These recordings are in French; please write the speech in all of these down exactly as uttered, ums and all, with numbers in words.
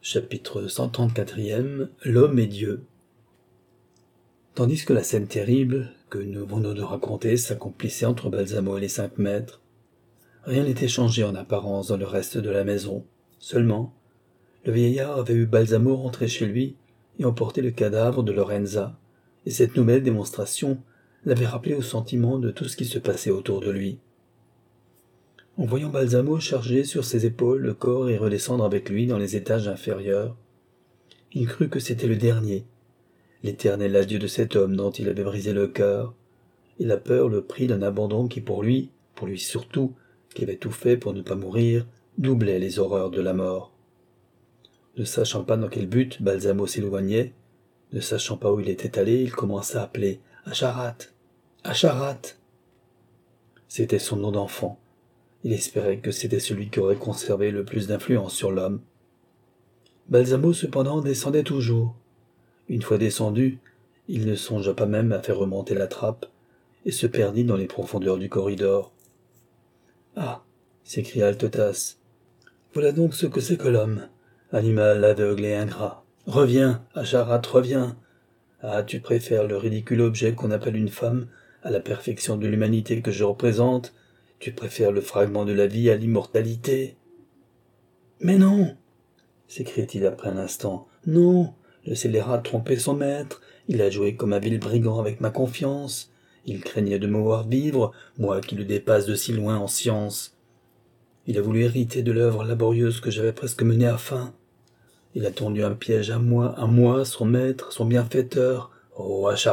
Chapitre cent trente-quatrième. L'homme et Dieu. Tandis que la scène terrible, que nous venons de raconter, s'accomplissait entre Balsamo et les cinq maîtres, rien n'était changé en apparence dans le reste de la maison. Seulement, le vieillard avait vu Balsamo rentrer chez lui et emporter le cadavre de Lorenza, et cette nouvelle démonstration l'avait rappelé au sentiment de tout ce qui se passait autour de lui. En voyant Balsamo charger sur ses épaules le corps et redescendre avec lui dans les étages inférieurs, il crut que c'était le dernier, l'éternel adieu de cet homme dont il avait brisé le cœur, et la peur le prit d'un abandon qui pour lui, pour lui surtout, qui avait tout fait pour ne pas mourir, doublait les horreurs de la mort. Ne sachant pas dans quel but Balsamo s'éloignait, ne sachant pas où il était allé, il commença à appeler « Acharat, Acharat !» C'était son nom d'enfant. Il espérait que c'était celui qui aurait conservé le plus d'influence sur l'homme. Balsamo, cependant, descendait toujours. Une fois descendu, il ne songea pas même à faire remonter la trappe, et se perdit dans les profondeurs du corridor. « Ah !» s'écria Altotas. « Voilà donc ce que c'est que l'homme, animal aveugle et ingrat. Reviens, Acharat, reviens. Ah, tu préfères le ridicule objet qu'on appelle une femme à la perfection de l'humanité que je représente. Tu préfères le fragment de la vie à l'immortalité. »« Mais non !» s'écria-t-il après un instant. « Non, le scélérat trompait son maître. Il a joué comme un vil brigand avec ma confiance. Il craignait de me voir vivre, moi qui le dépasse de si loin en science. Il a voulu hériter de l'œuvre laborieuse que j'avais presque menée à fin. Il a tendu un piège à moi, à moi, son maître, son bienfaiteur. Oh, Acharat !»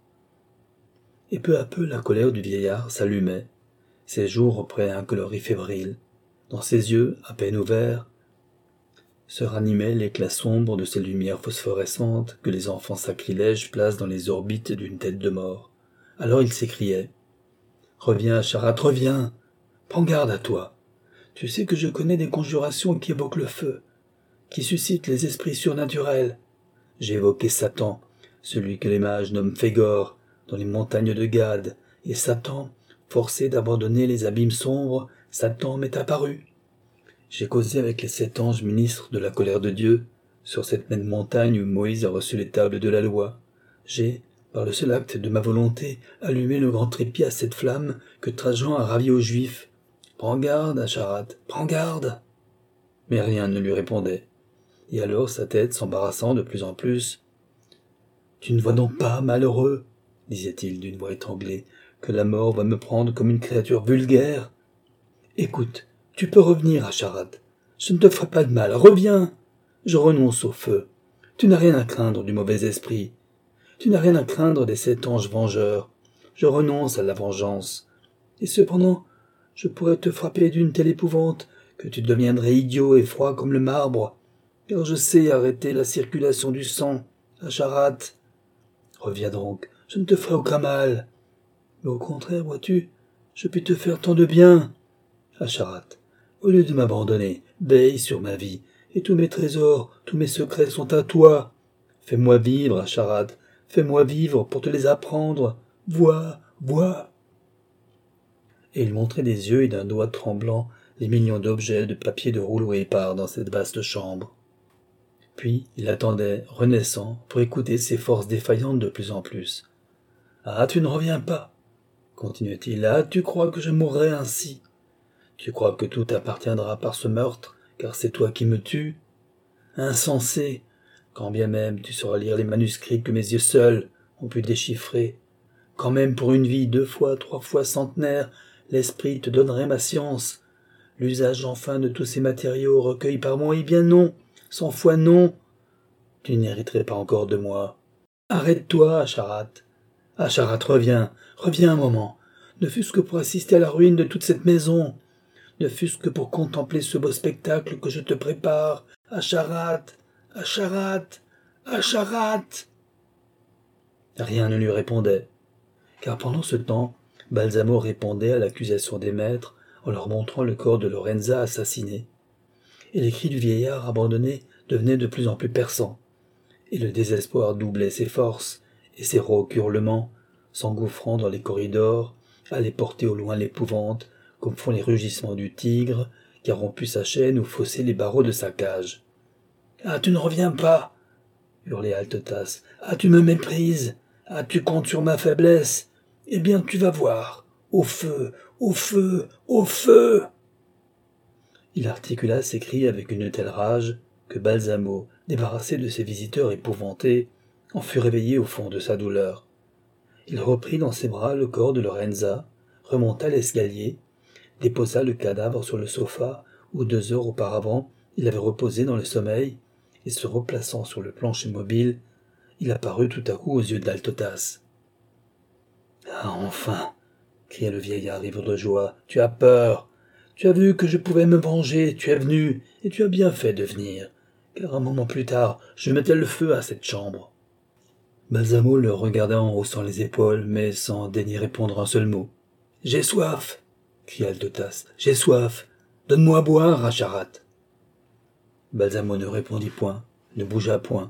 Et peu à peu la colère du vieillard s'allumait. Ses joues reprenaient un coloris fébrile. Dans ses yeux, à peine ouverts, se ranimait l'éclat sombre de ces lumières phosphorescentes que les enfants sacrilèges placent dans les orbites d'une tête de mort. Alors il s'écriait « Reviens, Acharat, reviens. Prends garde à toi. Tu sais que je connais des conjurations qui évoquent le feu, qui suscitent les esprits surnaturels. J'ai évoqué Satan, celui que les mages nomment Fégor, dans les montagnes de Gad, et Satan, forcé d'abandonner les abîmes sombres, Satan m'est apparu. J'ai causé avec les sept anges ministres de la colère de Dieu, sur cette même montagne où Moïse a reçu les tables de la loi. J'ai, par le seul acte de ma volonté, allumé le grand trépied à cette flamme que Trajan a ravie aux Juifs. Prends garde, Acharat, prends garde !» Mais rien ne lui répondait. Et alors sa tête s'embarrassant de plus en plus. « Tu ne vois donc pas, malheureux, disait-il d'une voix étranglée, que la mort va me prendre comme une créature vulgaire. Écoute, tu peux revenir, Acharat. Je ne te ferai pas de mal. Reviens. Je renonce au feu. Tu n'as rien à craindre du mauvais esprit. Tu n'as rien à craindre des sept anges vengeurs. Je renonce à la vengeance. Et cependant, je pourrais te frapper d'une telle épouvante que tu deviendrais idiot et froid comme le marbre, car je sais arrêter la circulation du sang, Acharat. Reviens donc, je ne te ferai aucun mal. Mais au contraire, vois-tu, je puis te faire tant de bien. Acharat, au lieu de m'abandonner, veille sur ma vie, et tous mes trésors, tous mes secrets sont à toi. Fais-moi vivre, Acharat, fais-moi vivre pour te les apprendre. Vois, vois. Et il montrait des yeux et d'un doigt tremblant les millions d'objets de papier de rouleau épars dans cette vaste chambre. Puis il attendait, renaissant, pour écouter ses forces défaillantes de plus en plus. « Ah, tu ne reviens pas !» continuait-il. « Ah, tu crois que je mourrai ainsi ? Tu crois que tout appartiendra par ce meurtre, car c'est toi qui me tues ? Insensé ! Quand bien même tu sauras lire les manuscrits que mes yeux seuls ont pu déchiffrer, quand même pour une vie deux fois, trois fois centenaire, l'esprit te donnerait ma science, l'usage enfin de tous ces matériaux recueillis par moi, eh bien non, cent fois non, tu n'hériterais pas encore de moi. Arrête-toi, Acharat. Acharat, reviens, reviens un moment, ne fût-ce que pour assister à la ruine de toute cette maison, ne fût-ce que pour contempler ce beau spectacle que je te prépare. Acharat, Acharat, Acharat. » Rien ne lui répondait, car pendant ce temps, Balsamo répondait à l'accusation des maîtres en leur montrant le corps de Lorenza assassiné. Et les cris du vieillard abandonné devenaient de plus en plus perçants, et le désespoir doublait ses forces, et ses rauques hurlements, s'engouffrant dans les corridors, allaient porter au loin l'épouvante, comme font les rugissements du tigre qui a rompu sa chaîne ou faussé les barreaux de sa cage. « Ah, tu ne reviens pas !» hurlait Altotas. « Ah, tu me méprises ! Ah, tu comptes sur ma faiblesse ! Eh bien, tu vas voir ! Au feu ! Au feu ! Au feu !» Il articula ces cris avec une telle rage que Balsamo, débarrassé de ses visiteurs épouvantés, en fut réveillé au fond de sa douleur. Il reprit dans ses bras le corps de Lorenza, remonta l'escalier, déposa le cadavre sur le sofa où deux heures auparavant il avait reposé dans le sommeil, et se replaçant sur le plancher mobile, il apparut tout à coup aux yeux d'Altotas. « Ah, enfin !» cria le vieillard ivre de joie. « Tu as peur ! Tu as vu que je pouvais me venger, tu es venu, et tu as bien fait de venir, car un moment plus tard, je mettais le feu à cette chambre. » Balsamo le regarda en haussant les épaules, mais sans daigner répondre un seul mot. « J'ai soif !» cria Altotas. « J'ai soif ! Donne-moi à boire, Acharat !» Balsamo ne répondit point, ne bougea point.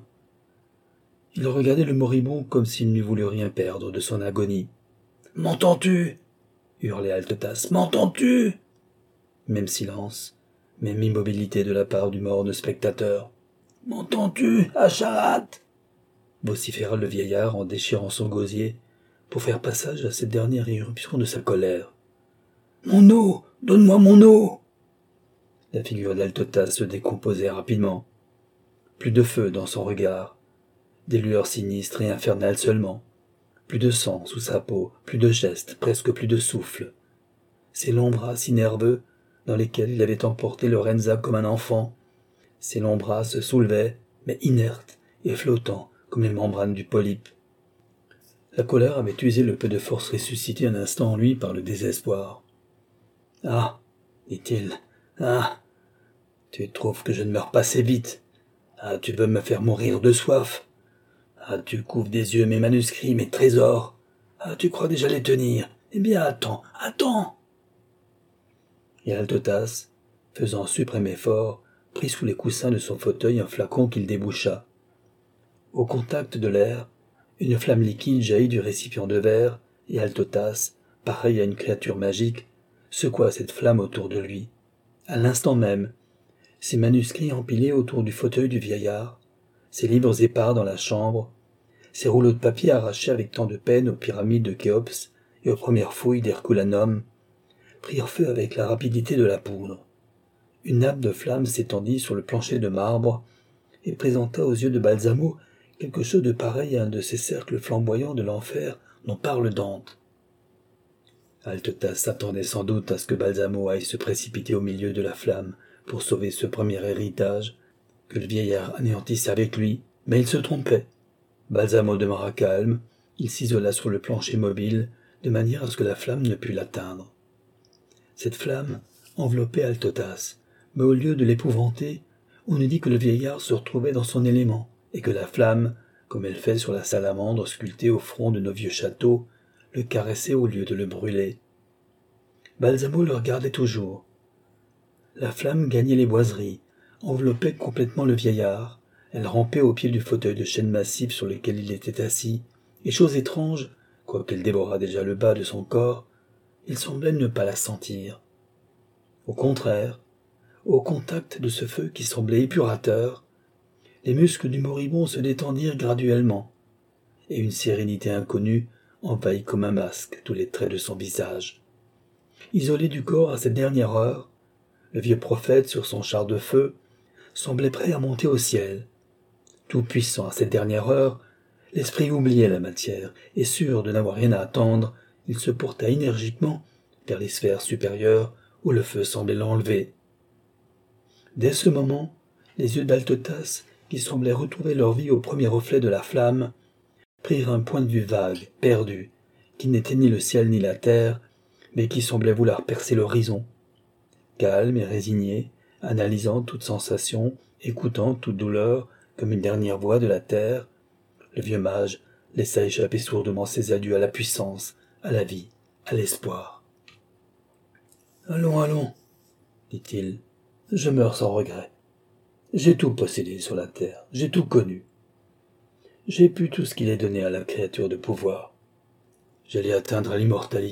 Il regardait le moribond comme s'il n'eût voulu rien perdre de son agonie. « M'entends-tu » hurlait Altotas. « M'entends-tu » Même silence, même immobilité de la part du morne spectateur. « M'entends-tu, Acharat » vociféra le vieillard en déchirant son gosier pour faire passage à cette dernière irruption de sa colère. « Mon eau, donne-moi mon eau !» La figure d'Altotas se décomposait rapidement. Plus de feu dans son regard, des lueurs sinistres et infernales seulement, plus de sang sous sa peau, plus de gestes, presque plus de souffle. Ses longs bras si nerveux, dans lesquels il avait emporté Lorenza comme un enfant, ses longs bras se soulevaient, mais inertes et flottants comme les membranes du polype. La colère avait usé le peu de force ressuscité un instant en lui par le désespoir. « Ah !» dit-il. « Ah ! Tu trouves que je ne meurs pas assez vite. Ah, tu veux me faire mourir de soif. Ah, tu couvres des yeux mes manuscrits, mes trésors. Ah, tu crois déjà les tenir. Eh bien, attends, attends !» Et Altotas, faisant suprême effort, prit sous les coussins de son fauteuil un flacon qu'il déboucha. Au contact de l'air, une flamme liquide jaillit du récipient de verre, et Altotas, pareil à une créature magique, secoua cette flamme autour de lui. À l'instant même, ses manuscrits empilés autour du fauteuil du vieillard, ses livres épars dans la chambre, ses rouleaux de papier arrachés avec tant de peine aux pyramides de Khéops et aux premières fouilles d'Herculanum, prirent feu avec la rapidité de la poudre. Une nappe de flamme s'étendit sur le plancher de marbre et présenta aux yeux de Balsamo quelque chose de pareil à un de ces cercles flamboyants de l'enfer dont parle Dante. Altotas s'attendait sans doute à ce que Balsamo aille se précipiter au milieu de la flamme pour sauver ce premier héritage, que le vieillard anéantisse avec lui, mais il se trompait. Balsamo demeura calme, il s'isola sur le plancher mobile, de manière à ce que la flamme ne pût l'atteindre. Cette flamme enveloppait Altotas, mais au lieu de l'épouvanter, on eût dit que le vieillard se retrouvait dans son élément, et que la flamme, comme elle fait sur la salamandre sculptée au front de nos vieux châteaux, le caressait au lieu de le brûler. Balsamo le regardait toujours. La flamme gagnait les boiseries, enveloppait complètement le vieillard, elle rampait au pied du fauteuil de chêne massif sur lequel il était assis, et chose étrange, quoiqu'elle dévorât déjà le bas de son corps, il semblait ne pas la sentir. Au contraire, au contact de ce feu qui semblait épurateur, les muscles du moribond se détendirent graduellement, et une sérénité inconnue envahit comme un masque tous les traits de son visage. Isolé du corps à cette dernière heure, le vieux prophète sur son char de feu semblait prêt à monter au ciel. Tout puissant à cette dernière heure, l'esprit oubliait la matière, et sûr de n'avoir rien à attendre, il se porta énergiquement vers les sphères supérieures où le feu semblait l'enlever. Dès ce moment, les yeux d'Altotas, qui semblaient retrouver leur vie au premier reflet de la flamme, prirent un point de vue vague, perdu, qui n'éteignit le ciel ni la terre, mais qui semblait vouloir percer l'horizon. Calme et résigné, analysant toute sensation, écoutant toute douleur comme une dernière voix de la terre, le vieux mage laissa échapper sourdement ses adieux à la puissance, à la vie, à l'espoir. « Allons, allons, dit-il, je meurs sans regret. J'ai tout possédé sur la terre, j'ai tout connu. J'ai pu tout ce qu'il est donné à la créature de pouvoir. J'allais atteindre à l'immortalité. »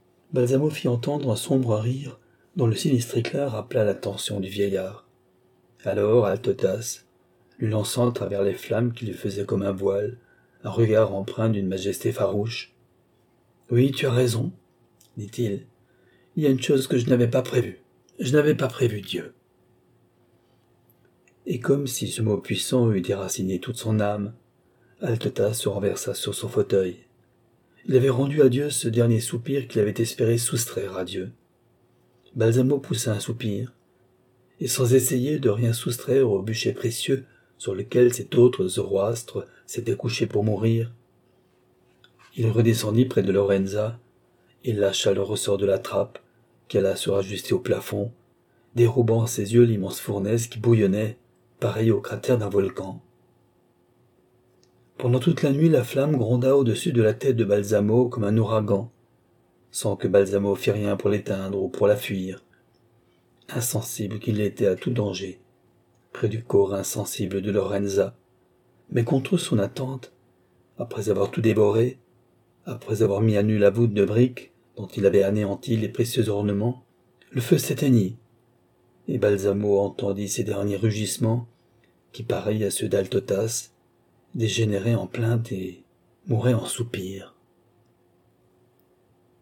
Balsamo fit entendre un sombre rire dont le sinistre éclat rappela l'attention du vieillard. Alors Altotas, lui lançant à travers les flammes qui lui faisaient comme un voile, un regard empreint d'une majesté farouche. « Oui, tu as raison, dit-il. Il y a une chose que je n'avais pas prévue. Je n'avais pas prévu Dieu. » Et comme si ce mot puissant eût déraciné toute son âme, Altotas se renversa sur son fauteuil. Il avait rendu à Dieu ce dernier soupir qu'il avait espéré soustraire à Dieu. Balsamo poussa un soupir, et sans essayer de rien soustraire au bûcher précieux sur lequel cet autre Zoroastre s'était couché pour mourir, il redescendit près de Lorenza et lâcha le ressort de la trappe qui alla se rajuster au plafond, dérobant à ses yeux l'immense fournaise qui bouillonnait, pareil au cratère d'un volcan. Pendant toute la nuit, la flamme gronda au-dessus de la tête de Balsamo comme un ouragan, sans que Balsamo fît rien pour l'éteindre ou pour la fuir. Insensible qu'il était à tout danger, près du corps insensible de Lorenza, mais contre son attente, après avoir tout dévoré, après avoir mis à nu la voûte de briques dont il avait anéanti les précieux ornements, le feu s'éteignit, et Balsamo entendit ses derniers rugissements, qui, pareils à ceux d'Altotas, dégénéraient en plaintes et mouraient en soupirs.